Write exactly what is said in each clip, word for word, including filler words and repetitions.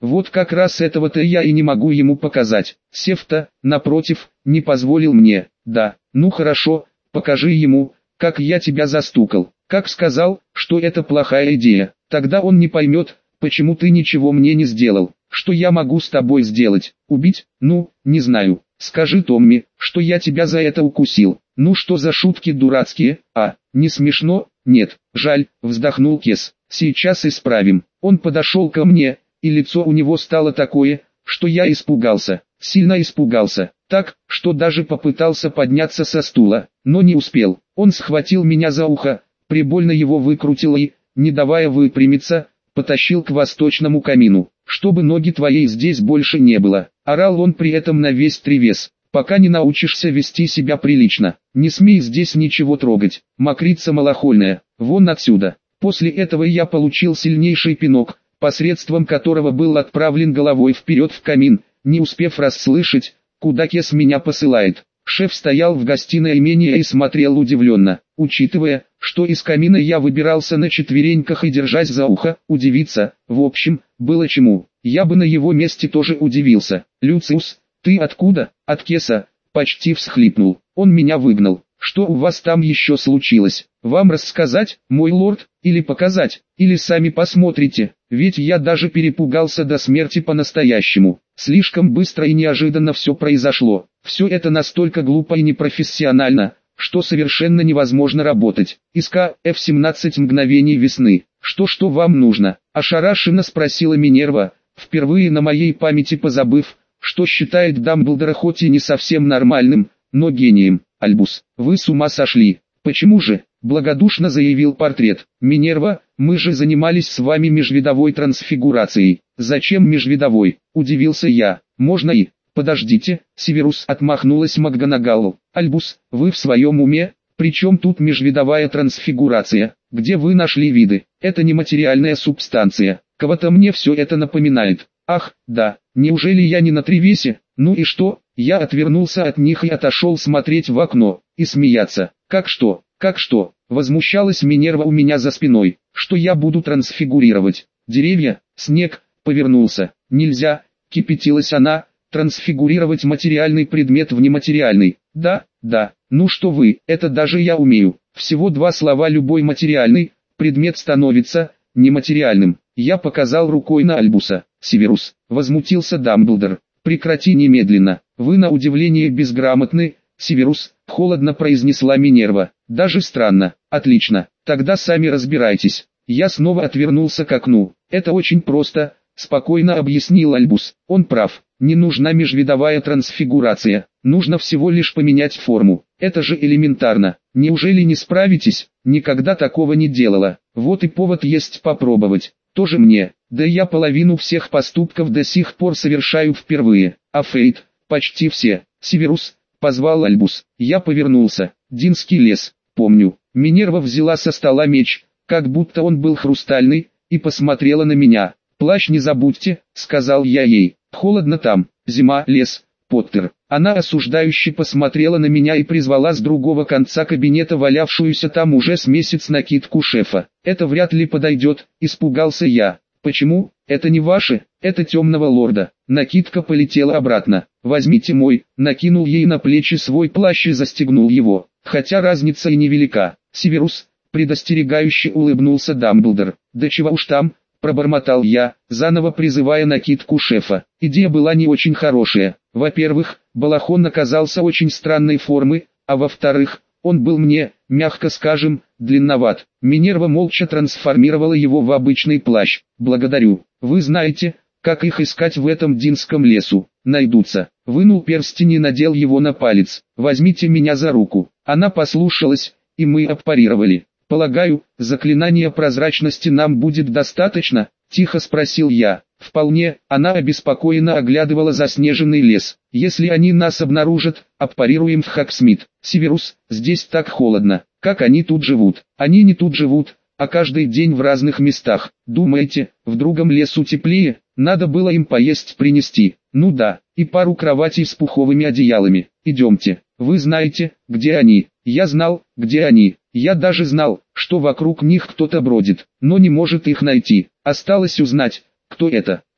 Вот как раз этого-то я и не могу ему показать. Сефта, напротив, не позволил мне. Да, ну хорошо, покажи ему, как я тебя застукал. Как сказал, что это плохая идея. Тогда он не поймет, почему ты ничего мне не сделал. Что я могу с тобой сделать? Убить? Ну, не знаю. Скажи Томми, что я тебя за это укусил. Ну что за шутки дурацкие, а? Не смешно? Нет, жаль, вздохнул Кес. Сейчас исправим. Он подошел ко мне, и лицо у него стало такое, что я испугался. Сильно испугался. Так, что даже попытался подняться со стула, но не успел. Он схватил меня за ухо, прибольно его выкрутил и, не давая выпрямиться, потащил к восточному камину. «Чтобы ноги твоей здесь больше не было», — орал он при этом на весь тревес. «Пока не научишься вести себя прилично, не смей здесь ничего трогать, мокрица малохольная, вон отсюда». После этого я получил сильнейший пинок, посредством которого был отправлен головой вперед в камин, не успев расслышать, куда Кес меня посылает. Шеф стоял в гостиной имения и смотрел удивленно, учитывая, что из камина я выбирался на четвереньках и держась за ухо, удивиться, в общем, было чему. Я бы на его месте тоже удивился. «Люциус, ты откуда?» «От Кеса», почти всхлипнул. «Он меня выгнал. Что у вас там еще случилось? Вам рассказать, мой лорд, или показать, или сами посмотрите, ведь я даже перепугался до смерти по-настоящему. Слишком быстро и неожиданно все произошло. Все это настолько глупо и непрофессионально, что совершенно невозможно работать. ИСК эф семнадцать мгновений весны. Что-что вам нужно?» Ошарашенно спросила Минерва, впервые на моей памяти позабыв, что считает Дамблдора хоть и не совсем нормальным, но гением. «Альбус, вы с ума сошли. Почему же?» – благодушно заявил портрет. «Минерва, мы же занимались с вами межвидовой трансфигурацией». «Зачем межвидовой?» – удивился я. «Можно и...» «Подождите», – Северус, отмахнулась МакГонагалл. «Альбус, вы в своем уме? Причем тут межвидовая трансфигурация? Где вы нашли виды? Это нематериальная субстанция. Кого-то мне все это напоминает». «Ах, да, неужели я не на тревесе? Ну и что?» Я отвернулся от них и отошел смотреть в окно, и смеяться. «Как что? Как что?» Возмущалась Минерва у меня за спиной. «Что я буду трансфигурировать? Деревья? Снег?» Повернулся. «Нельзя», кипятилась она, «трансфигурировать материальный предмет в нематериальный». «Да, да, ну что вы, это даже я умею. Всего два слова: любой материальный предмет становится нематериальным». Я показал рукой на Альбуса. «Северус», возмутился Дамблдор, «прекрати немедленно. Вы на удивление безграмотны, Северус», холодно произнесла Минерва. «Даже странно. Отлично. Тогда сами разбирайтесь». Я снова отвернулся к окну. «Это очень просто», спокойно объяснил Альбус. «Он прав. Не нужна межвидовая трансфигурация. Нужно всего лишь поменять форму. Это же элементарно. Неужели не справитесь? Никогда такого не делала. Вот и повод есть попробовать. Тоже мне. Да я половину всех поступков до сих пор совершаю впервые. А Фейт, почти все». «Северус», позвал Альбус. Я повернулся. «Динский лес, помню». Минерва взяла со стола меч, как будто он был хрустальный, и посмотрела на меня. «Плащ не забудьте», сказал я ей. «Холодно там, зима, лес, Поттер». Она осуждающе посмотрела на меня и призвала с другого конца кабинета валявшуюся там уже с месяц накидку шефа. «Это вряд ли подойдет», испугался я. «Почему? Это не ваше, это темного лорда». Накидка полетела обратно. «Возьмите мой», накинул ей на плечи свой плащ и застегнул его. Хотя разница и невелика. «Северус», предостерегающе улыбнулся Дамблдор. «Да чего уж там», пробормотал я, заново призывая накидку шефа. Идея была не очень хорошая. Во-первых, балахон оказался очень странной формы, а во-вторых, он был мне, мягко скажем, длинноват. Минерва молча трансформировала его в обычный плащ. «Благодарю. Вы знаете, как их искать в этом динском лесу. Найдутся». Вынул перстень и надел его на палец. «Возьмите меня за руку». Она послушалась, и мы аппарировали. «Полагаю, заклинания прозрачности нам будет достаточно?» – тихо спросил я. «Вполне», – она обеспокоенно оглядывала заснеженный лес. «Если они нас обнаружат, аппарируем в Хоксмит. Северус, здесь так холодно. Как они тут живут?» «Они не тут живут, а каждый день в разных местах. Думаете, в другом лесу теплее? Надо было им поесть принести». «Ну да, и пару кроватей с пуховыми одеялами. Идемте. Вы знаете, где они?» Я знал, где они. Я даже знал, что вокруг них кто-то бродит, но не может их найти. Осталось узнать, кто это.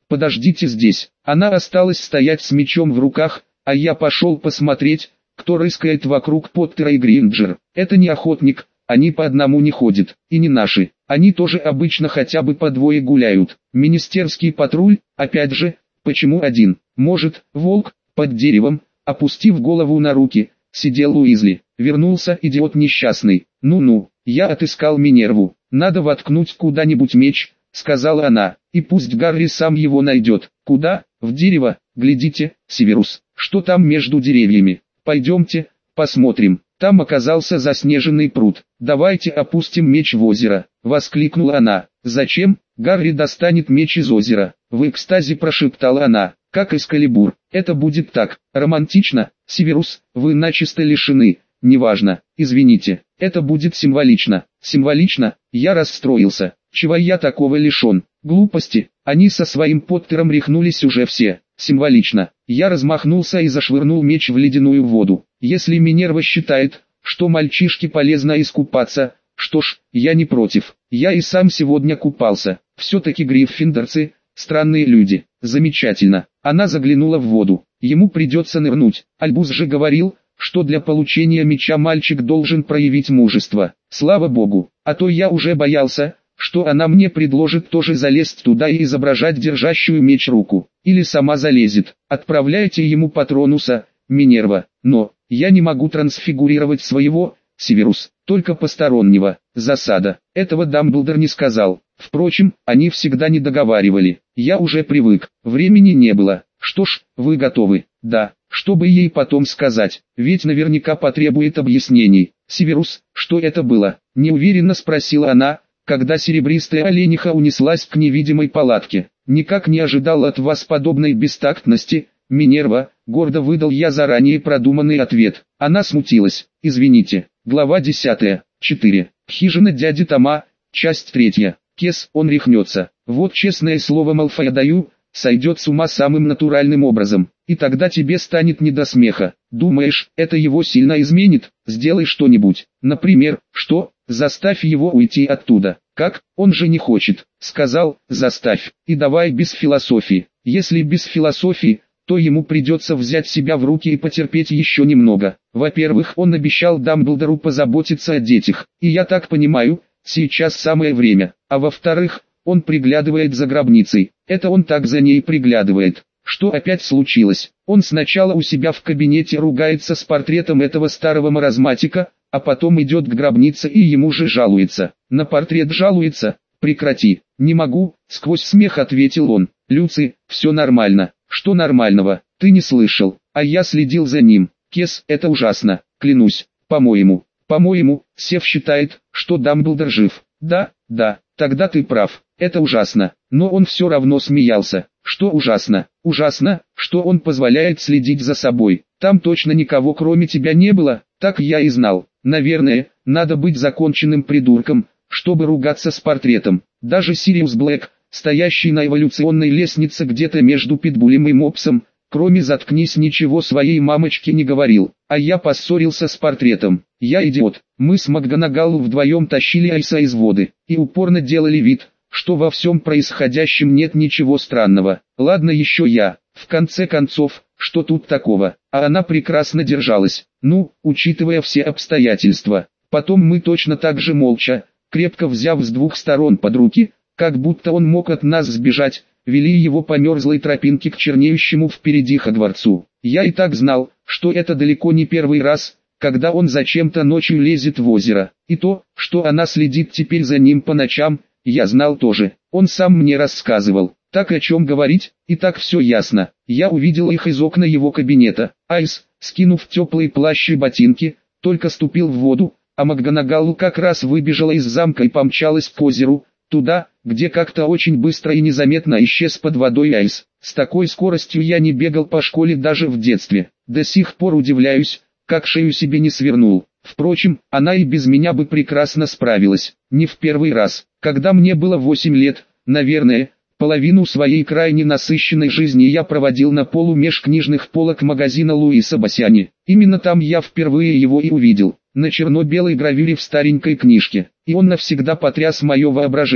подождите здесь. Она осталась стоять с мечом в руках, а я пошел посмотреть, кто рыскает вокруг Поттера и Гринджер. Это не охотник, они по одному не ходят, и не наши. Они тоже обычно хотя бы по двое гуляют. Министерский патруль, опять же, почему один? Может, волк, под деревом, опустив голову на руки, сидел Уизли. Вернулся идиот несчастный. Ну-ну, я отыскал Минерву. Надо воткнуть куда-нибудь меч, сказала она, и пусть Гарри сам его найдет. Куда? В дерево. Глядите, Северус, что там между деревьями. Пойдемте, посмотрим. Там оказался заснеженный пруд. «Давайте опустим меч в озеро», — воскликнула она. «Зачем? Гарри достанет меч из озера», — в экстазе прошептала она, как Экскалибур. «Это будет так романтично, Северус, вы начисто лишены, неважно, извините, это будет символично». «Символично?» Я расстроился. «Чего я такого лишен?» «Глупости, они со своим Поттером рехнулись уже все». «Символично». Я размахнулся и зашвырнул меч в ледяную воду. Если Минерва считает, что мальчишке полезно искупаться, что ж, я не против. Я и сам сегодня купался. Все-таки гриффиндорцы – странные люди. Замечательно. Она заглянула в воду. Ему придется нырнуть. Альбус же говорил, что для получения меча мальчик должен проявить мужество. Слава богу, а то я уже боялся, что она мне предложит тоже залезть туда и изображать держащую меч руку. Или сама залезет. Отправляйте ему Патронуса, Минерва. Но, я не могу трансфигурировать своего, Северус, только постороннего. Засада. Этого Дамблдор не сказал. Впрочем, они всегда не договаривали. Я уже привык. Времени не было. Что ж, вы готовы? Да. Чтобы ей потом сказать, ведь наверняка потребует объяснений. Северус, что это было? Неуверенно спросила она, когда серебристая олениха унеслась к невидимой палатке. «Никак не ожидал от вас подобной бестактности, Минерва», — гордо выдал я заранее продуманный ответ. Она смутилась. «Извините». Глава десятая. четыре. Хижина дяди Тома, часть третья. Кес, он рехнется. Вот честное слово Малфоя даю, сойдет с ума самым натуральным образом. И тогда тебе станет не до смеха. Думаешь, это его сильно изменит? Сделай что-нибудь. Например, что? Заставь его уйти оттуда. Как? Он же не хочет. Сказал, заставь. И давай без философии. Если без философии, то ему придется взять себя в руки и потерпеть еще немного. Во-первых, он обещал Дамблдору позаботиться о детях. И я так понимаю, сейчас самое время. А во-вторых, он приглядывает за гробницей. Это он так за ней приглядывает. Что опять случилось? Он сначала у себя в кабинете ругается с портретом этого старого маразматика, а потом идет к гробнице и ему же жалуется. На портрет жалуется? Прекрати. Не могу, сквозь смех ответил он. Люци, все нормально. Что нормального? Ты не слышал, а я следил за ним. Кес, это ужасно, клянусь. По-моему, по-моему, Сев считает, что Дамблдор жив. Да, да, тогда ты прав. Это ужасно. Но он все равно смеялся. Что ужасно? Ужасно, что он позволяет следить за собой. Там точно никого кроме тебя не было, так я и знал. Наверное, надо быть законченным придурком, чтобы ругаться с портретом. Даже Сириус Блэк, стоящий на эволюционной лестнице где-то между Питбулем и Мопсом, кроме «заткнись» ничего своей мамочке не говорил. А я поссорился с портретом. Я идиот. Мы с МакГонагалл вдвоем тащили Айса из воды и упорно делали вид, что во всем происходящем нет ничего странного. Ладно еще я. В конце концов, что тут такого? А она прекрасно держалась. Ну, учитывая все обстоятельства. Потом мы точно так же молча, крепко взяв с двух сторон под руки, как будто он мог от нас сбежать, вели его по мерзлой тропинке к чернеющему впереди Хогвартсу. Я и так знал, что это далеко не первый раз, когда он зачем-то ночью лезет в озеро. И то, что она следит теперь за ним по ночам, я знал тоже. Он сам мне рассказывал. Так о чем говорить, и так все ясно. Я увидел их из окна его кабинета. Айс, скинув теплые плащ и ботинки, только ступил в воду, а МакГонагалл как раз выбежала из замка и помчалась к озеру, туда, где как-то очень быстро и незаметно исчез под водой Айс. С такой скоростью я не бегал по школе даже в детстве. До сих пор удивляюсь, как шею себе не свернул. Впрочем, она и без меня бы прекрасно справилась. Не в первый раз. Когда мне было восемь лет, наверное, половину своей крайне насыщенной жизни я проводил на полу меж книжных полок магазина Луиса Бассяни. Именно там я впервые его и увидел, на черно-белой гравюре в старенькой книжке, и он навсегда потряс мое воображение.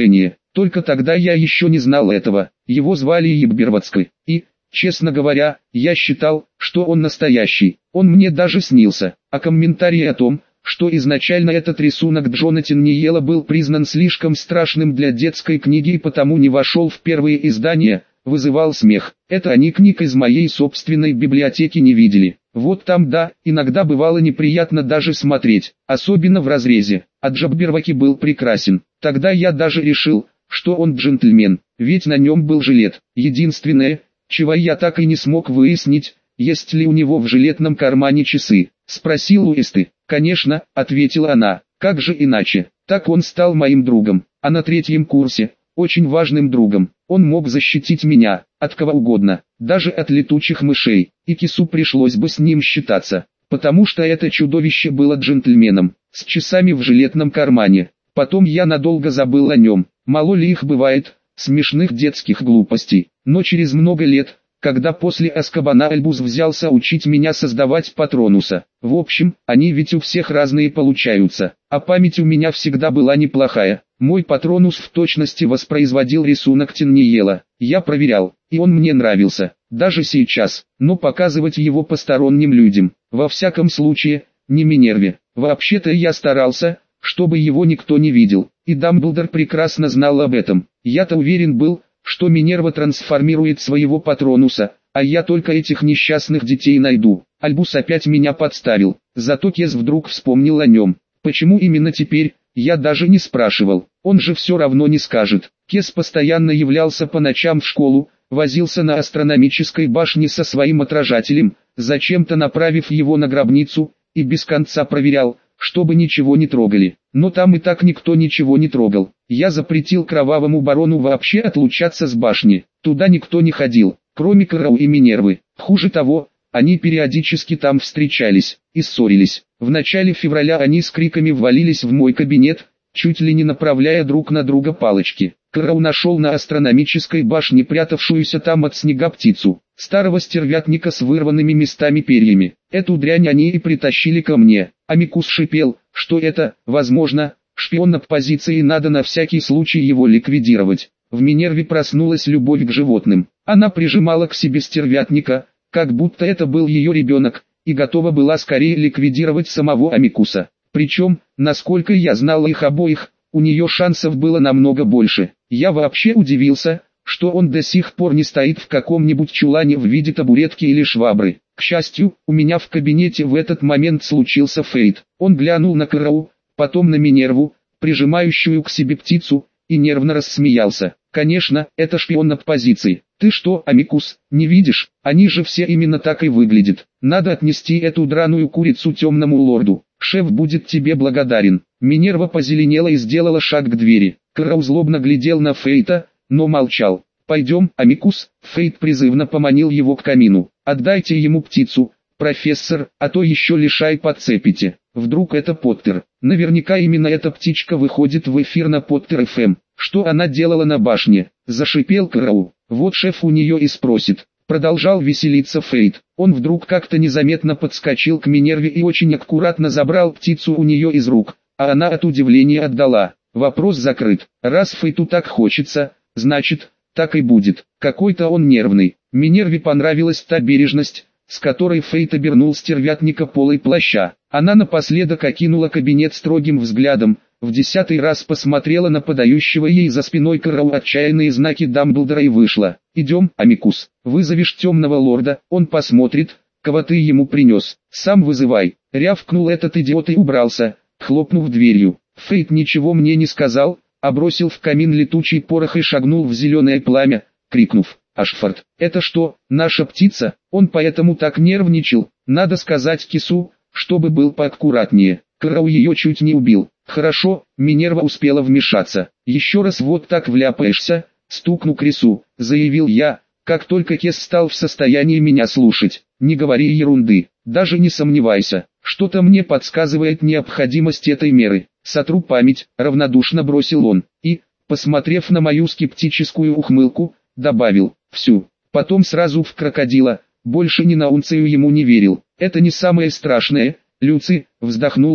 Только тогда я еще не знал этого. Его звали Ебберватской. И, честно говоря, я считал, что он настоящий. Он мне даже снился. А комментарии о том, что изначально этот рисунок Джона Тинниела был признан слишком страшным для детской книги и потому не вошел в первые издания, вызывал смех. Это они книг из моей собственной библиотеки не видели. Вот там да, иногда бывало неприятно даже смотреть, особенно в разрезе. А Джабберваки был прекрасен. Тогда я даже решил, что он джентльмен, ведь на нем был жилет. Единственное, чего я так и не смог выяснить, есть ли у него в жилетном кармане часы. Спросил у Эсты. «Конечно», — ответила она, — «как же иначе? Так он стал моим другом, а на третьем курсе, очень важным другом. Он мог защитить меня, от кого угодно, даже от летучих мышей, и Кису пришлось бы с ним считаться, потому что это чудовище было джентльменом, с часами в жилетном кармане. Потом я надолго забыл о нем, мало ли их бывает, смешных детских глупостей, но через много лет, когда после Азкабана Альбус взялся учить меня создавать Патронуса. В общем, они ведь у всех разные получаются, а память у меня всегда была неплохая. Мой Патронус в точности воспроизводил рисунок Тинниела. Я проверял, и он мне нравился, даже сейчас, но показывать его посторонним людям, во всяком случае, не Минерве. Вообще-то я старался, чтобы его никто не видел, и Дамблдор прекрасно знал об этом. Я-то уверен был, что Минерва трансформирует своего Патронуса, а я только этих несчастных детей найду. Альбус опять меня подставил, зато Кес вдруг вспомнил о нем. Почему именно теперь, я даже не спрашивал, он же все равно не скажет. Кес постоянно являлся по ночам в школу, возился на астрономической башне со своим отражателем, зачем-то направив его на гробницу, и без конца проверял, чтобы ничего не трогали. Но там и так никто ничего не трогал. Я запретил Кровавому Барону вообще отлучаться с башни. Туда никто не ходил, кроме Кроу и Минервы. Хуже того, они периодически там встречались и ссорились. В начале февраля они с криками ввалились в мой кабинет, чуть ли не направляя друг на друга палочки. Кроу нашел на астрономической башне прятавшуюся там от снега птицу, старого стервятника с вырванными местами перьями. Эту дрянь они и притащили ко мне. Амикус шипел, что это, возможно, шпион оппозиции и надо на всякий случай его ликвидировать. В Минерве проснулась любовь к животным. Она прижимала к себе стервятника, как будто это был ее ребенок, и готова была скорее ликвидировать самого Амикуса. Причем, насколько я знал их обоих, у нее шансов было намного больше. Я вообще удивился, что он до сих пор не стоит в каком-нибудь чулане в виде табуретки или швабры. К счастью, у меня в кабинете в этот момент случился Фейт. Он глянул на Кроу, потом на Минерву, прижимающую к себе птицу, и нервно рассмеялся. «Конечно, это шпион оппозиции. Ты что, Амикус, не видишь? Они же все именно так и выглядят. Надо отнести эту драную курицу темному лорду. Шеф будет тебе благодарен». Минерва позеленела и сделала шаг к двери. Кроу злобно глядел на Фейта, но молчал. «Пойдем, Амикус», Фейт призывно поманил его к камину. «Отдайте ему птицу, профессор, а то еще лишай подцепите. Вдруг это Поттер. Наверняка именно эта птичка выходит в эфир на Поттер эф эм. Что она делала на башне?» Зашипел Кроу. «Вот шеф у нее и спросит». Продолжал веселиться Фейт. Он вдруг как-то незаметно подскочил к Минерве и очень аккуратно забрал птицу у нее из рук, а она от удивления отдала. Вопрос закрыт. Раз Фейту так хочется, значит, так и будет. Какой-то он нервный. Минерве понравилась та бережность, с которой Фейт обернул стервятника полой плаща. Она напоследок окинула кабинет строгим взглядом, в десятый раз посмотрела на подающего ей за спиной Кроу отчаянные знаки Дамблдора и вышла. «Идем, Амикус, вызовешь темного лорда, он посмотрит, кого ты ему принес. Сам вызывай», — рявкнул этот идиот и убрался, хлопнув дверью. Фейт ничего мне не сказал, а бросил в камин летучий порох и шагнул в зеленое пламя, крикнув: «Ашфорд, это что, наша птица?» Он поэтому так нервничал. Надо сказать Кису, чтобы был поаккуратнее. Кроу ее чуть не убил. «Хорошо», Минерва успела вмешаться. «Еще раз вот так вляпаешься, стукну Крису», заявил я, как только Кес стал в состоянии меня слушать. «Не говори ерунды, даже не сомневайся, что-то мне подсказывает необходимость этой меры. Сотру память», равнодушно бросил он, и, посмотрев на мою скептическую ухмылку, добавил: «Всю». Потом сразу в крокодила, больше ни на унцию ему не верил. «Это не самое страшное, Люци», вздохнул он.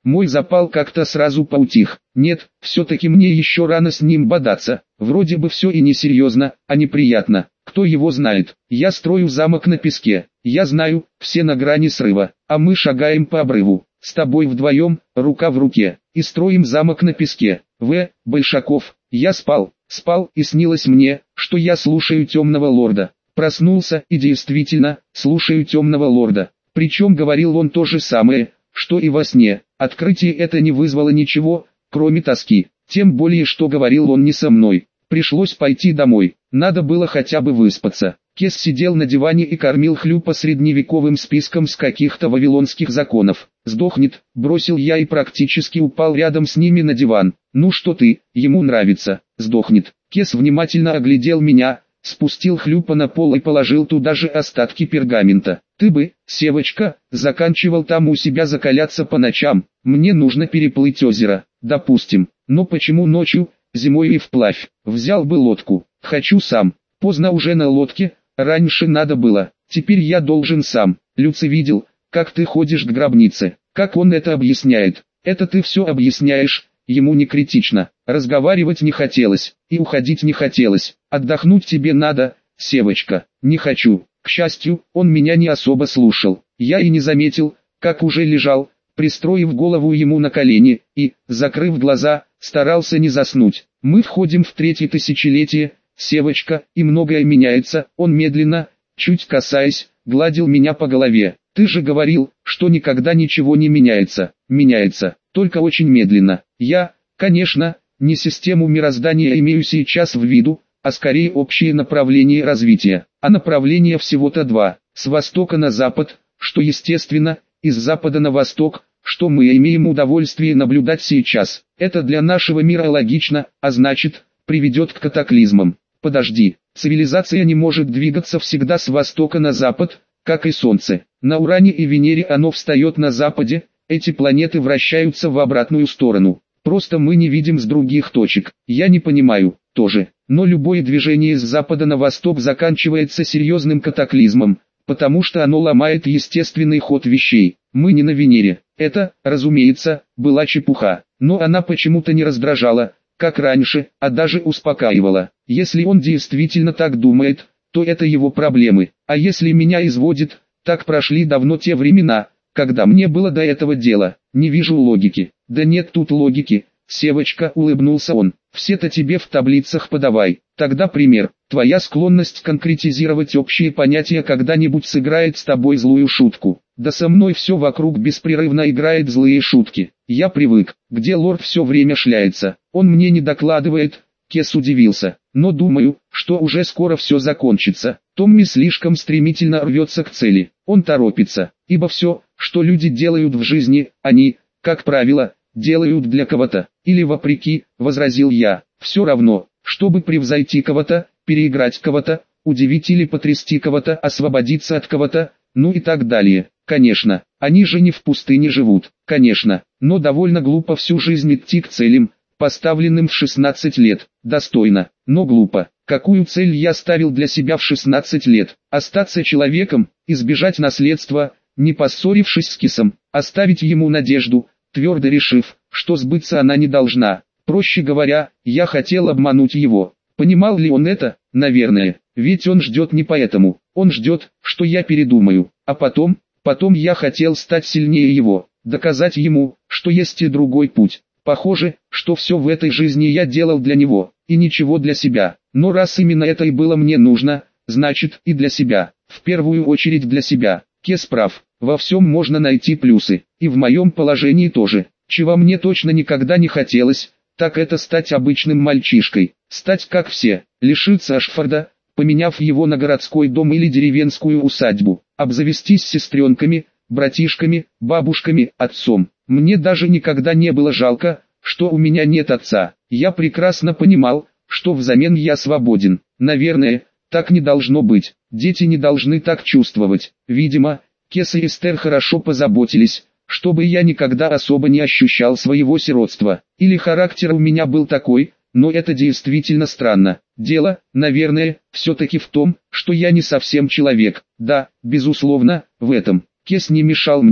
Мой запал как-то сразу поутих. Нет, все-таки мне еще рано с ним бодаться. Вроде бы все и не серьезно, а неприятно. Кто его знает? Я строю замок на песке. Я знаю, все на грани срыва. А мы шагаем по обрыву. С тобой вдвоем, рука в руке. И строим замок на песке. В. Большаков. Я спал, спал и снилось мне, что я слушаю темного лорда. Проснулся и действительно, слушаю темного лорда. Причем говорил он то же самое, что и во сне. Открытие это не вызвало ничего, кроме тоски. Тем более, что говорил он не со мной. Пришлось пойти домой. Надо было хотя бы выспаться. Кес сидел на диване и кормил Хлюпа средневековым списком с каких-то вавилонских законов. «Сдохнет», бросил я и практически упал рядом с ними на диван. «Ну что ты, ему нравится, сдохнет». Кес внимательно оглядел меня, спустил Хлюпа на пол и положил туда же остатки пергамента. «Ты бы, Севочка, заканчивал там у себя закаляться по ночам. Мне нужно переплыть озеро, допустим. Но почему ночью, зимой и вплавь? Взял бы лодку. Хочу сам. Поздно уже на лодке, раньше надо было. Теперь я должен сам. Люци видел, как ты ходишь к гробнице. Как он это объясняет? Это ты все объясняешь». Ему не критично, разговаривать не хотелось, и уходить не хотелось. «Отдохнуть тебе надо, Севочка». «Не хочу». К счастью, он меня не особо слушал. Я и не заметил, как уже лежал, пристроив голову ему на колени, и, закрыв глаза, старался не заснуть. «Мы входим в третье тысячелетие, Севочка, и многое меняется». Он медленно, чуть касаясь, гладил меня по голове. «Ты же говорил, что никогда ничего не меняется». «Меняется, только очень медленно». Я, конечно, не систему мироздания имею сейчас в виду, а скорее общее направление развития. А направления всего-то два: с востока на запад, что естественно, и с запада на восток, что мы имеем удовольствие наблюдать сейчас. Это для нашего мира логично, а значит, приведет к катаклизмам. Подожди, цивилизация не может двигаться всегда с востока на запад, как и Солнце. На Уране и Венере оно встает на западе, эти планеты вращаются в обратную сторону. Просто мы не видим с других точек. Я не понимаю, тоже. Но любое движение с запада на восток заканчивается серьезным катаклизмом, потому что оно ломает естественный ход вещей. Мы не на Венере. Это, разумеется, была чепуха. Но она почему-то не раздражала, как раньше, а даже успокаивала. Если он действительно так думает, то это его проблемы. А если меня изводит, так прошли давно те времена, когда мне было до этого дела. Не вижу логики. Да нет тут логики, Севочка, улыбнулся он. Все-то тебе в таблицах подавай. Тогда пример. Твоя склонность конкретизировать общие понятия когда-нибудь сыграет с тобой злую шутку. Да со мной все вокруг беспрерывно играет злые шутки. Я привык, где лорд все время шляется. Он мне не докладывает. Кес удивился. Но думаю, что уже скоро все закончится. Томми слишком стремительно рвется к цели. Он торопится, ибо все, что люди делают в жизни, они, как правило, делают для кого-то, или вопреки, возразил я. Все равно, чтобы превзойти кого-то, переиграть кого-то, удивить или потрясти кого-то, освободиться от кого-то, ну и так далее. Конечно, они же не в пустыне живут, конечно, но довольно глупо всю жизнь идти к целям, поставленным в шестнадцать лет. Достойно, но глупо. Какую цель я ставил для себя в шестнадцать лет? Остаться человеком, избежать наследства, не поссорившись с Кисом, оставить ему надежду, твердо решив, что сбыться она не должна. Проще говоря, я хотел обмануть его. Понимал ли он это? Наверное, ведь он ждет не поэтому. Он ждет, что я передумаю. А потом, потом я хотел стать сильнее его, доказать ему, что есть и другой путь. Похоже, что все в этой жизни я делал для него, и ничего для себя. Но раз именно это и было мне нужно, значит и для себя. В первую очередь для себя. Кес прав, во всем можно найти плюсы, и в моем положении тоже. Чего мне точно никогда не хотелось, так это стать обычным мальчишкой. Стать как все, лишиться Ашфорда, поменяв его на городской дом или деревенскую усадьбу, обзавестись сестренками, братишками, бабушками, отцом. Мне даже никогда не было жалко, что у меня нет отца. Я прекрасно понимал, что взамен я свободен. Наверное, так не должно быть. Дети не должны так чувствовать. Видимо, Кес и Эстер хорошо позаботились, чтобы я никогда особо не ощущал своего сиротства. Или характер у меня был такой, но это действительно странно. Дело, наверное, все-таки в том, что я не совсем человек. Да, безусловно, в этом. Кес не мешал мне.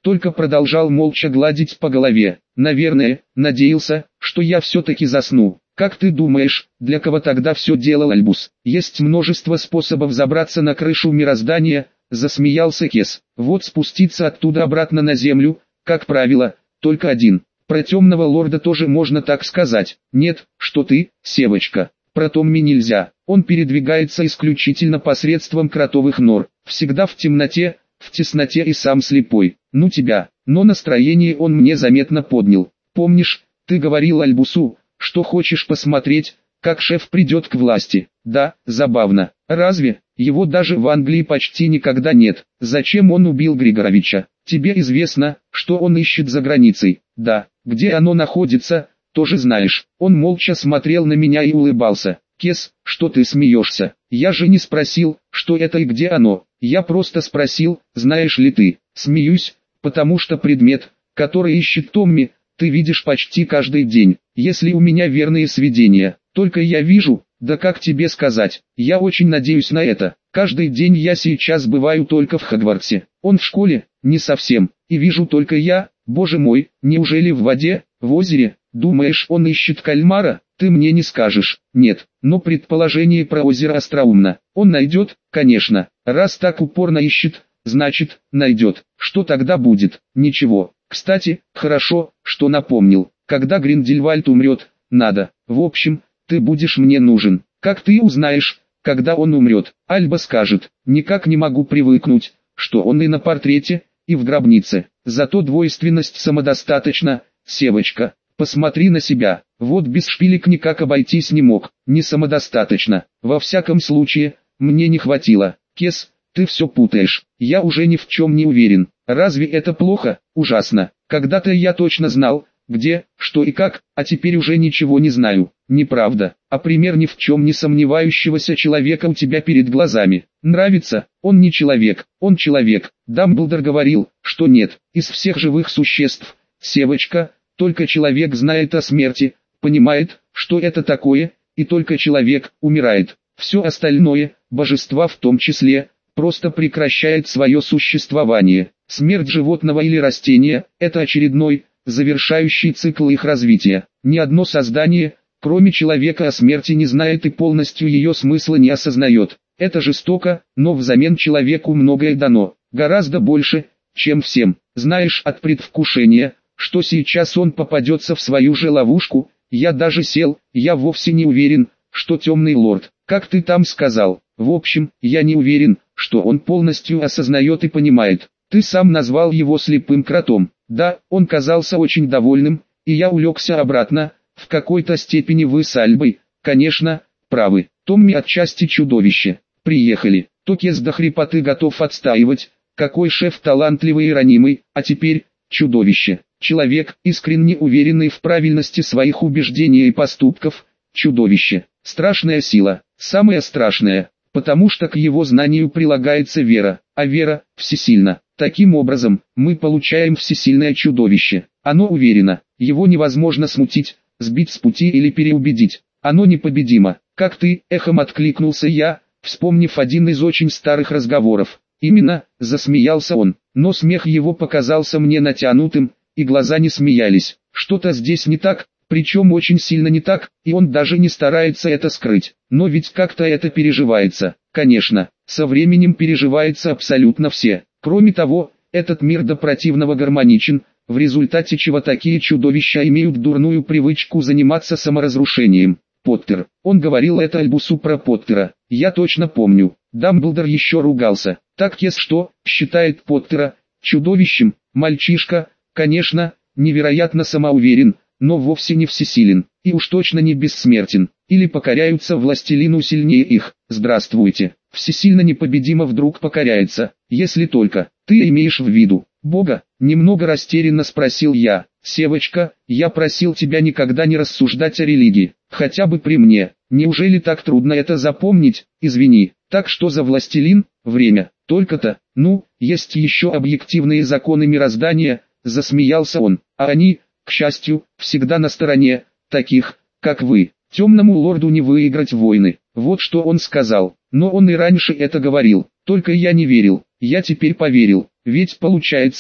только продолжал молча гладить по голове. Наверное, надеялся, что я все-таки засну. Как ты думаешь, для кого тогда все делал Альбус? Есть множество способов забраться на крышу мироздания, засмеялся Кес. Вот спуститься оттуда обратно на землю, как правило, только один. Про темного лорда тоже можно так сказать. Нет, что ты, Севочка. Про Томми нельзя. Он передвигается исключительно посредством кротовых нор. Всегда в темноте, в тесноте и сам слепой. Ну тебя. Но настроение он мне заметно поднял. Помнишь, ты говорил Альбусу, что хочешь посмотреть, как шеф придет к власти? Да, забавно. Разве? Его даже в Англии почти никогда нет. Зачем он убил Григоровича? Тебе известно, что он ищет за границей. Да, где оно находится, тоже знаешь. Он молча смотрел на меня и улыбался. Кес, что ты смеешься? Я же не спросил, что это и где оно. Я просто спросил, знаешь ли ты. Смеюсь, потому что предмет, который ищет Томми, ты видишь почти каждый день. Если у меня верные сведения, только я вижу, да как тебе сказать, я очень надеюсь на это. Каждый день я сейчас бываю только в Хогвартсе. Он в школе, не совсем, и вижу только я. Боже мой, неужели в воде, в озере? Думаешь, он ищет кальмара? Ты мне не скажешь. Нет, но предположение про озеро остроумно. Он найдет, конечно. Раз так упорно ищет, значит, найдет. Что тогда будет? Ничего. Кстати, хорошо, что напомнил. Когда Гриндельвальд умрет, надо. В общем, ты будешь мне нужен. Как ты узнаешь, когда он умрет? Альба скажет. Никак не могу привыкнуть, что он и на портрете, и в гробнице. Зато двойственность самодостаточна, Севочка. Посмотри на себя. Вот без шпилек никак обойтись не мог. Не самодостаточно. Во всяком случае, мне не хватило. Кес, ты все путаешь. Я уже ни в чем не уверен. Разве это плохо? Ужасно. Когда-то я точно знал, где, что и как, а теперь уже ничего не знаю. Неправда. А пример ни в чем не сомневающегося человека у тебя перед глазами. Нравится? Он не человек, он человек. Дамблдор говорил, что нет, из всех живых существ, Севочка, только человек знает о смерти, понимает, что это такое, и только человек умирает. Все остальное, божества в том числе, просто прекращает свое существование. Смерть животного или растения – это очередной, завершающий цикл их развития. Ни одно создание, кроме человека, о смерти не знает и полностью ее смысла не осознает. Это жестоко, но взамен человеку многое дано, гораздо больше, чем всем. Знаешь, от предвкушения, что сейчас он попадется в свою же ловушку, я даже сел, я вовсе не уверен, что темный лорд, как ты там сказал. В общем, я не уверен, что он полностью осознает и понимает. Ты сам назвал его слепым кротом. Да, он казался очень довольным, и я улегся обратно. В какой-то степени вы с Альбой, конечно, правы. Томми отчасти чудовище. Приехали. Токес до хрипоты готов отстаивать, какой шеф талантливый и ранимый, а теперь чудовище. Человек, искренне уверенный в правильности своих убеждений и поступков, чудовище. Страшная сила, самая страшная, потому что к его знанию прилагается вера, а вера всесильна. Таким образом, мы получаем всесильное чудовище. Оно уверено, его невозможно смутить, сбить с пути или переубедить. Оно непобедимо. Как ты, эхом откликнулся я, вспомнив один из очень старых разговоров. Именно, засмеялся он, но смех его показался мне натянутым, и глаза не смеялись. Что-то здесь не так, причем очень сильно не так, и он даже не старается это скрыть. Но ведь как-то это переживается. Конечно, со временем переживается абсолютно все. Кроме того, этот мир до противного гармоничен, в результате чего такие чудовища имеют дурную привычку заниматься саморазрушением. Поттер. Он говорил это Альбусу про Поттера. Я точно помню. Дамблдор еще ругался. Так Кес что, считает Поттера чудовищем? Мальчишка, конечно, невероятно самоуверен, но вовсе не всесилен, и уж точно не бессмертен. Или покоряются властелину сильнее их. Здравствуйте. Всесильно непобедимо вдруг покоряется, если только, ты имеешь в виду, Бога? Немного растерянно спросил я. Севочка, я просил тебя никогда не рассуждать о религии, хотя бы при мне. Неужели так трудно это запомнить? Извини. Так что за властелин? Время. Только-то, ну, есть еще объективные законы мироздания, засмеялся он, а они, к счастью, всегда на стороне таких, как вы. Темному лорду не выиграть войны. Вот что он сказал. Но он и раньше это говорил, только я не верил. Я теперь поверил. Ведь получается,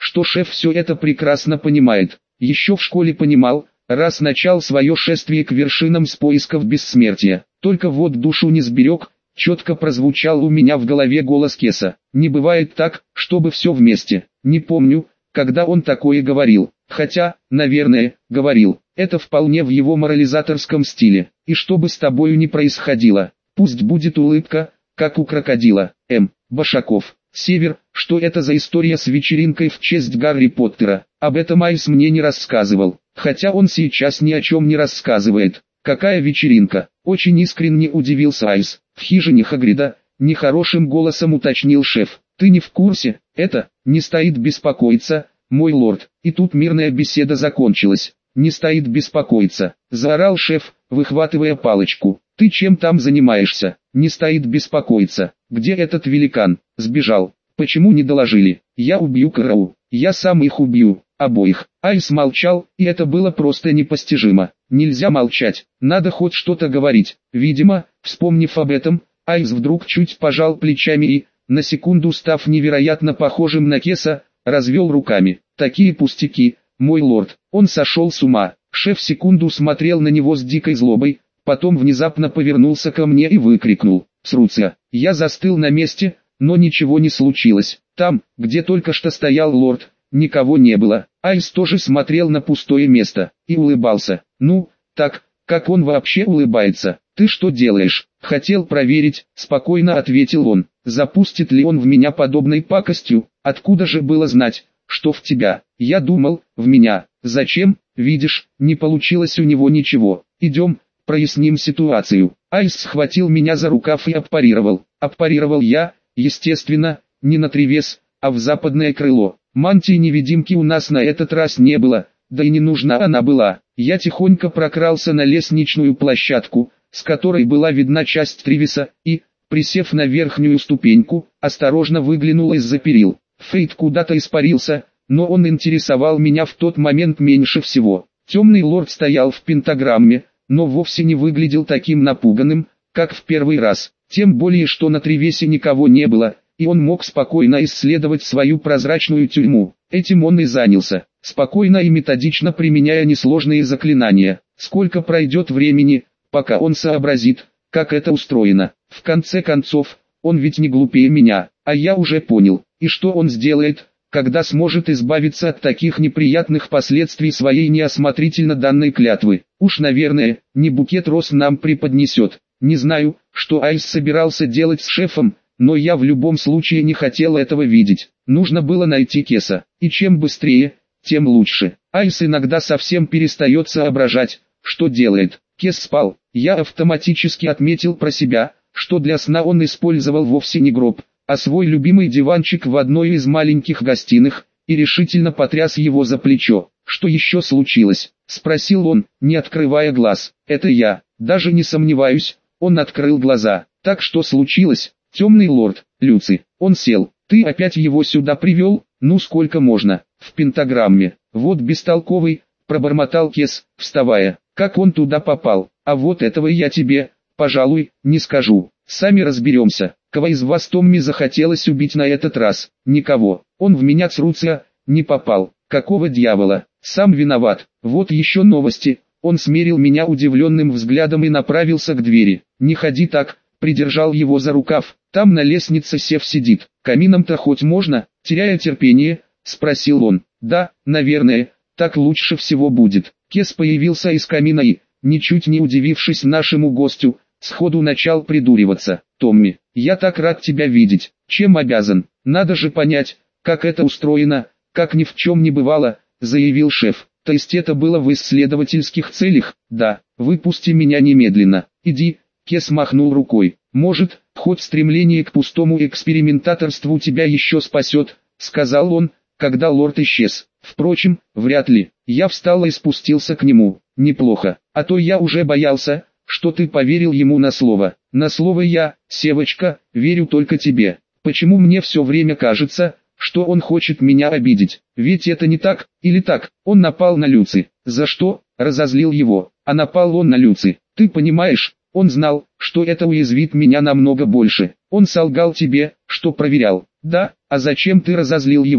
что шеф все это прекрасно понимает. Еще в школе понимал, раз начал свое шествие к вершинам с поисков бессмертия. Только вот душу не сберег, четко прозвучал у меня в голове голос Кеса. Не бывает так, чтобы все вместе. Не помню, когда он такое говорил. Хотя, наверное, говорил. Это вполне в его морализаторском стиле. И что бы с тобою ни происходило, пусть будет улыбка, как у крокодила. М. Башаков. Север, что это за история с вечеринкой в честь Гарри Поттера? Об этом Айс мне не рассказывал. Хотя он сейчас ни о чем не рассказывает. Какая вечеринка? Очень искренне удивился Айс. В хижине Хагрида, нехорошим голосом уточнил шеф. Ты не в курсе? Это, не стоит беспокоиться, мой лорд. И тут мирная беседа закончилась. Не стоит беспокоиться, заорал шеф, выхватывая палочку. Ты чем там занимаешься? Не стоит беспокоиться. Где этот великан? Сбежал. Почему не доложили? Я убью Карау. Я сам их убью. Обоих. Айс молчал, и это было просто непостижимо. Нельзя молчать, надо хоть что-то говорить. Видимо, вспомнив об этом, Айс вдруг чуть пожал плечами и, на секунду став невероятно похожим на Кеса, развел руками. Такие пустяки, мой лорд. Он сошел с ума. Шеф секунду смотрел на него с дикой злобой, потом внезапно повернулся ко мне и выкрикнул. «Сруция!» Я застыл на месте, но ничего не случилось. Там, где только что стоял лорд, никого не было. Айс тоже смотрел на пустое место и улыбался. Ну, так, как он вообще улыбается? Ты что делаешь? Хотел проверить, спокойно ответил он. Запустит ли он в меня подобной пакостью? Откуда же было знать, что в тебя? Я думал, в меня. Зачем? Видишь, не получилось у него ничего. Идем, проясним ситуацию. Айс схватил меня за рукав и аппарировал. Аппарировал я, естественно, не натревес, а в западное крыло. Мантии-невидимки у нас на этот раз не было, да и не нужна она была. Я тихонько прокрался на лестничную площадку, с которой была видна часть Тривиса, и, присев на верхнюю ступеньку, осторожно выглянул из-за перил. Фейт куда-то испарился, но он интересовал меня в тот момент меньше всего. Темный лорд стоял в пентаграмме, но вовсе не выглядел таким напуганным, как в первый раз. Тем более, что на Тривесе никого не было, и он мог спокойно исследовать свою прозрачную тюрьму. Этим он и занялся, спокойно и методично применяя несложные заклинания. Сколько пройдет времени, пока он сообразит, как это устроено. В конце концов, он ведь не глупее меня, а я уже понял. И что он сделает, когда сможет избавиться от таких неприятных последствий своей неосмотрительно данной клятвы? Уж, наверное, не букет роз нам преподнесет. Не знаю, что Айс собирался делать с шефом, но я в любом случае не хотел этого видеть. Нужно было найти Кеса, и чем быстрее, тем лучше. Айс иногда совсем перестает соображать, что делает. Кес спал. Я автоматически отметил про себя, что для сна он использовал вовсе не гроб, а свой любимый диванчик в одной из маленьких гостиных, и решительно потряс его за плечо. «Что еще случилось?» — спросил он, не открывая глаз. «Это я, даже не сомневаюсь». Он открыл глаза. «Так что случилось, темный лорд, Люци?» Он сел. «Ты опять его сюда привел? Ну сколько можно?» «В пентаграмме». «Вот бестолковый», — пробормотал Кес, вставая. «Как он туда попал? А вот этого я тебе, пожалуй, не скажу. Сами разберемся. Кого из вас Томми захотелось убить на этот раз?» «Никого. Он в меня Цруция не попал. Какого дьявола? Сам виноват. Вот еще новости». Он смерил меня удивленным взглядом и направился к двери. «Не ходи так», — придержал его за рукав. «Там на лестнице Сев сидит. Камином-то хоть можно?» Теряя терпение, спросил он. «Да, наверное, так лучше всего будет». Кес появился из камина и, ничуть не удивившись нашему гостю, сходу начал придуриваться. «Томми, я так рад тебя видеть. Чем обязан? Надо же понять, как это устроено, как ни в чем не бывало», — заявил шеф. «То есть это было в исследовательских целях?» «Да, выпусти меня немедленно. Иди», — Кес махнул рукой. «Может, хоть стремление к пустому экспериментаторству тебя еще спасет», — сказал он, когда лорд исчез. Впрочем, вряд ли. Я встал и спустился к нему. «Неплохо, а то я уже боялся, что ты поверил ему на слово». «На слово я, Севочка, верю только тебе. Почему мне все время кажется, что он хочет меня обидеть? Ведь это не так, или так?» Он напал на Люци. «За что?» Разозлил его. «А напал он на Люци. Ты понимаешь, он знал, что это уязвит меня намного больше. Он солгал тебе, что проверял». «Да, а зачем ты разозлил его?»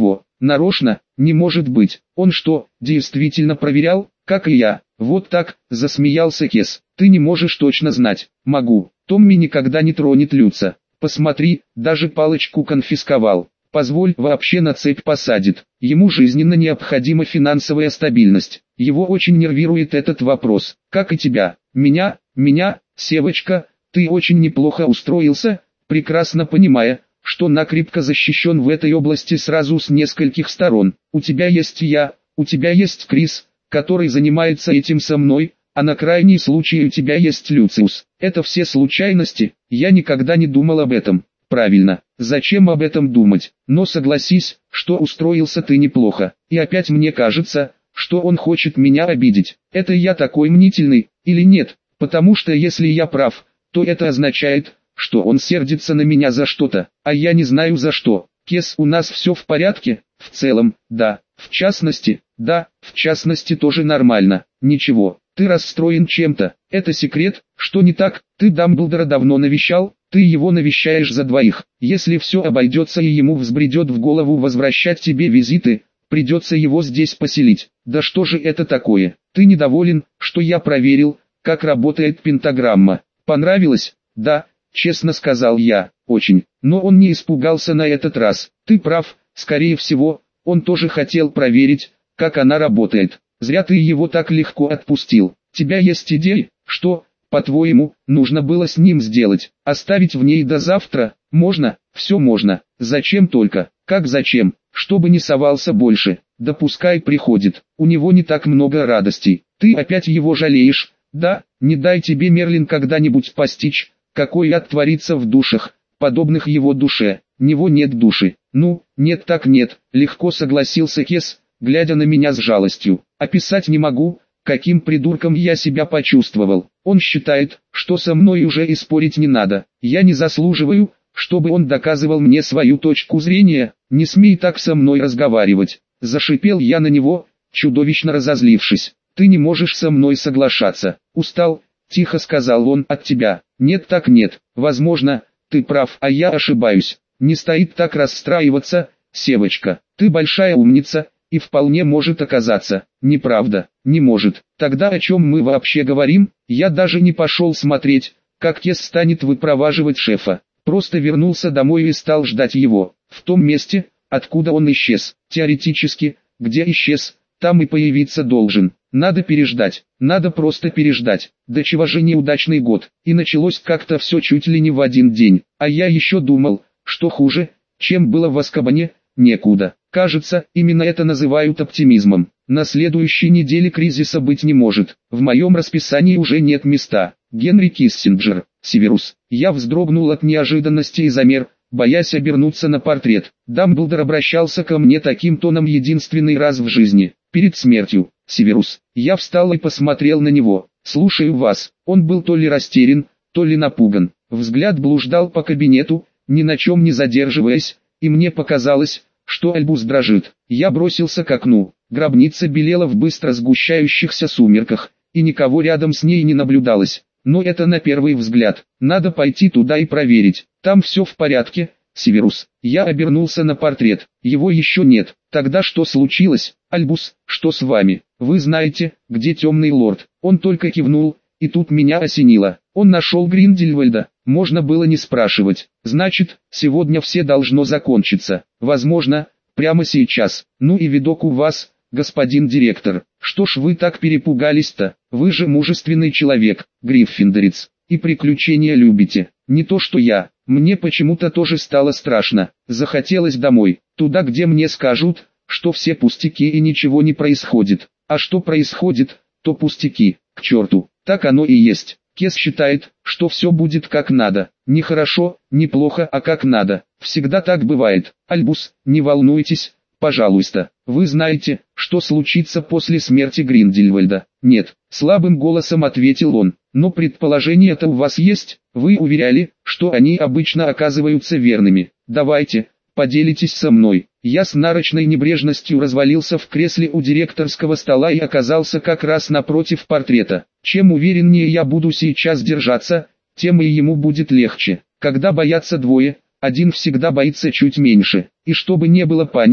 Нарочно? Не может быть. Он что, действительно проверял, как и я? Вот так, засмеялся Кес. Ты не можешь точно знать. Могу. Томми никогда не тронет Люца. Посмотри, даже палочку конфисковал. Позволь, вообще на цепь посадит. Ему жизненно необходима финансовая стабильность. Его очень нервирует этот вопрос. Как и тебя. Меня, меня, Севочка, ты очень неплохо устроился, прекрасно понимая, что накрепко защищен в этой области сразу с нескольких сторон. У тебя есть я, у тебя есть Крис, который занимается этим со мной, а на крайний случай у тебя есть Люциус. Это все случайности, я никогда не думал об этом. Правильно, зачем об этом думать? Но согласись, что устроился ты неплохо. И опять мне кажется, что он хочет меня обидеть. Это я такой мнительный, или нет? Потому что если я прав, то это означает, что он сердится на меня за что-то, а я не знаю за что. Кес, у нас все в порядке? В целом, да. В частности, да, в частности тоже нормально. Ничего, ты расстроен чем-то. Это секрет, что не так? Ты Дамблдора давно навещал? Ты его навещаешь за двоих. Если все обойдется и ему взбредет в голову возвращать тебе визиты, придется его здесь поселить. Да что же это такое? Ты недоволен, что я проверил, как работает пентаграмма? Понравилось? Да, честно сказал я, очень. Но он не испугался на этот раз. Ты прав, скорее всего, он тоже хотел проверить, как она работает. Зря ты его так легко отпустил. Тебя есть идеи, что, по-твоему, нужно было с ним сделать? Оставить в ней до завтра? Можно, все можно. Зачем только? Как зачем? Чтобы не совался больше. Да пускай приходит. У него не так много радостей. Ты опять его жалеешь? Да, не дай тебе Мерлин когда-нибудь постичь, какой ад творится в душах, подобных его душе. Него нет души. Ну, нет так нет, легко согласился Кес, глядя на меня с жалостью. Описать не могу, каким придурком я себя почувствовал. Он считает, что со мной уже и спорить не надо. Я не заслуживаю, чтобы он доказывал мне свою точку зрения. Не смей так со мной разговаривать. Зашипел я на него, чудовищно разозлившись. Ты не можешь со мной соглашаться. Устал, тихо сказал он, от тебя. Нет так нет. Возможно, ты прав, а я ошибаюсь. Не стоит так расстраиваться, Севочка. Ты большая умница, и вполне может оказаться. Неправда, не может. Тогда о чем мы вообще говорим? Я даже не пошел смотреть, как Кес станет выпроваживать шефа. Просто вернулся домой и стал ждать его. В том месте, откуда он исчез. Теоретически, где исчез, там и появиться должен. Надо переждать, надо просто переждать. Да чего же неудачный год. И началось как-то все чуть ли не в один день. А я еще думал, что хуже, чем было в Азкабане, некуда. Кажется, именно это называют оптимизмом. На следующей неделе кризиса быть не может. В моем расписании уже нет места. Генри Киссинджер, Северус. Я вздрогнул от неожиданности и замер, боясь обернуться на портрет. Дамблдор обращался ко мне таким тоном единственный раз в жизни, перед смертью. Северус. Я встал и посмотрел на него. Слушаю вас. Он был то ли растерян, то ли напуган. Взгляд блуждал по кабинету, ни на чем не задерживаясь, и мне показалось, что Альбус дрожит. Я бросился к окну. Гробница белела в быстро сгущающихся сумерках, и никого рядом с ней не наблюдалось. Но это на первый взгляд. Надо пойти туда и проверить. Там все в порядке, Северус. Я обернулся на портрет. Его еще нет. Тогда что случилось, Альбус? Что с вами? Вы знаете, где темный лорд? Он только кивнул, и тут меня осенило. Он нашел Гриндельвальда. Можно было не спрашивать. Значит, сегодня все должно закончиться. Возможно, прямо сейчас. Ну и видок у вас, господин директор. Что ж вы так перепугались-то? Вы же мужественный человек, гриффиндорец. И приключения любите. Не то что я. Мне почему-то тоже стало страшно. Захотелось домой. Туда, где мне скажут, что все пустяки и ничего не происходит. А что происходит, то пустяки. К черту. Так оно и есть. Кес считает, что все будет как надо. Не хорошо, не плохо, а как надо. Всегда так бывает. Альбус, не волнуйтесь, пожалуйста. Вы знаете, что случится после смерти Гриндельвальда? Нет, слабым голосом ответил он. Но предположения-то у вас есть? Вы уверяли, что они обычно оказываются верными. Давайте, поделитесь со мной. Я с нарочной небрежностью развалился в кресле у директорского стола и оказался как раз напротив портрета. Чем увереннее я буду сейчас держаться, тем и ему будет легче. Когда боятся двое, один всегда боится чуть меньше. И чтобы не было паники,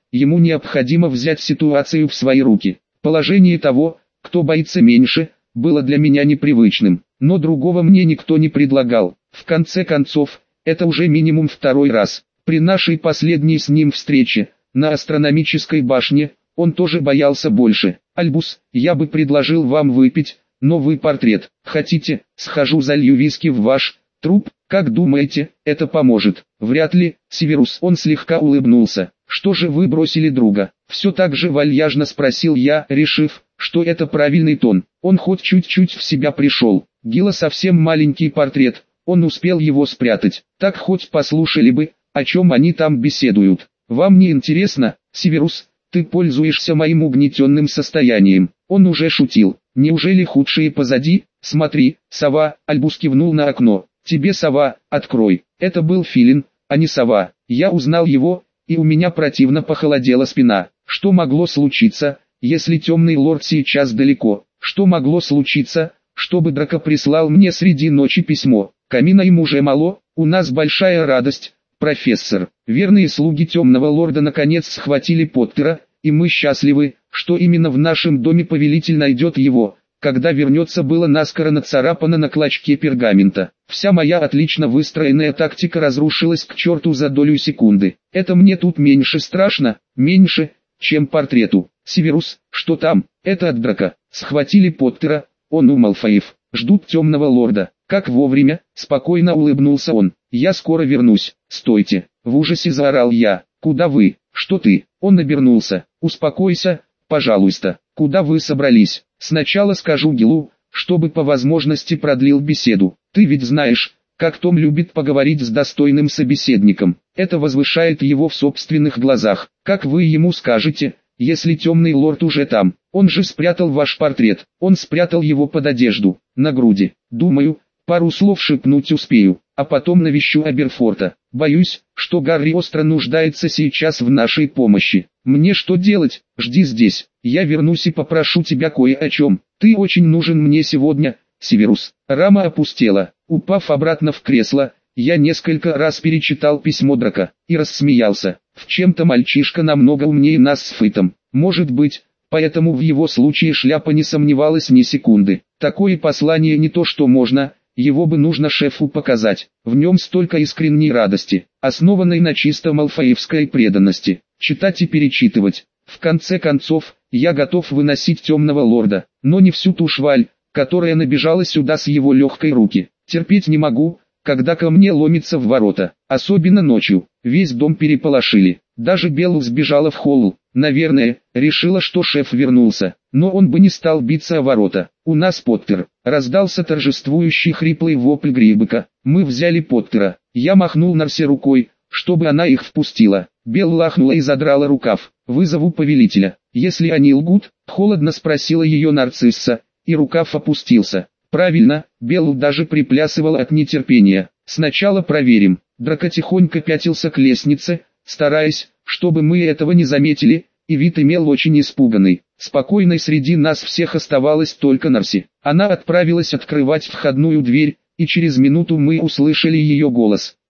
ему необходимо взять ситуацию в свои руки. Положение того, кто боится меньше, было для меня непривычным, но другого мне никто не предлагал. В конце концов, это уже минимум второй раз. При нашей последней с ним встрече, на астрономической башне, он тоже боялся больше. Альбус, я бы предложил вам выпить, но вы портрет. Хотите, схожу залью виски в ваш труп? Как думаете, это поможет? Вряд ли, Северус. Он слегка улыбнулся. Что же вы бросили друга? Все так же вальяжно спросил я, решив, что это правильный тон. Он хоть чуть-чуть в себя пришел. Гила совсем маленький портрет, он успел его спрятать. Так хоть послушали бы, о чем они там беседуют. Вам не интересно, Северус? Ты пользуешься моим угнетенным состоянием. Он уже шутил. Неужели худшее позади? Смотри, сова. Альбус кивнул на окно. Тебе сова, открой. Это был филин, а не сова. Я узнал его, и у меня противно похолодела спина. Что могло случиться, если темный лорд сейчас далеко? Что могло случиться, чтобы Драко прислал мне среди ночи письмо? Камина им уже мало, у нас большая радость, профессор. Верные слуги темного лорда наконец схватили Поттера, и мы счастливы, что именно в нашем доме повелитель найдет его. Когда вернется, было наскоро нацарапано на клочке пергамента. Вся моя отлично выстроенная тактика разрушилась к черту за долю секунды. Это мне тут меньше страшно, меньше, чем портрету. Северус, что там? Это от Драко. Схватили Поттера, он у Малфоев. Ждут темного лорда. Как вовремя, спокойно улыбнулся он. Я скоро вернусь. Стойте. В ужасе заорал я. Куда вы? Что ты? Он обернулся. Успокойся, пожалуйста. Куда вы собрались? Сначала скажу Гилу, чтобы по возможности продлил беседу. Ты ведь знаешь, как Том любит поговорить с достойным собеседником. Это возвышает его в собственных глазах. Как вы ему скажете, если темный лорд уже там? Он же спрятал ваш портрет. Он спрятал его под одежду, на груди. Думаю, пару слов шепнуть успею, а потом навещу Аберфорта. Боюсь, что Гарри остро нуждается сейчас в нашей помощи. Мне что делать? Жди здесь. Я вернусь и попрошу тебя кое о чем. Ты очень нужен мне сегодня, Северус. Рама опустела. Упав обратно в кресло, я несколько раз перечитал письмо Драко и рассмеялся. В чем-то мальчишка намного умнее нас с Фейтом. Может быть, поэтому в его случае шляпа не сомневалась ни секунды. Такое послание не то что можно, его бы нужно шефу показать. В нем столько искренней радости, основанной на чисто малфоевской преданности. Читать и перечитывать. В конце концов, я готов выносить темного лорда, но не всю ту шваль, которая набежала сюда с его легкой руки. Терпеть не могу, когда ко мне ломится в ворота, особенно ночью. Весь дом переполошили. Даже Белла сбежала в холл. Наверное, решила, что шеф вернулся, но он бы не стал биться о ворота. У нас Поттер. Раздался торжествующий хриплый вопль Грибыка. Мы взяли Поттера. Я махнул Нарсе рукой, чтобы она их впустила. Белла лахнула и задрала рукав. Вызову повелителя. Если они лгут, холодно спросила ее Нарцисса, и рукав опустился. Правильно, Белл даже приплясывала от нетерпения. Сначала проверим. Драко тихонько пятился к лестнице, стараясь, чтобы мы этого не заметили, и вид имел очень испуганный. Спокойной среди нас всех оставалась только Нарси. Она отправилась открывать входную дверь, и через минуту мы услышали ее голос.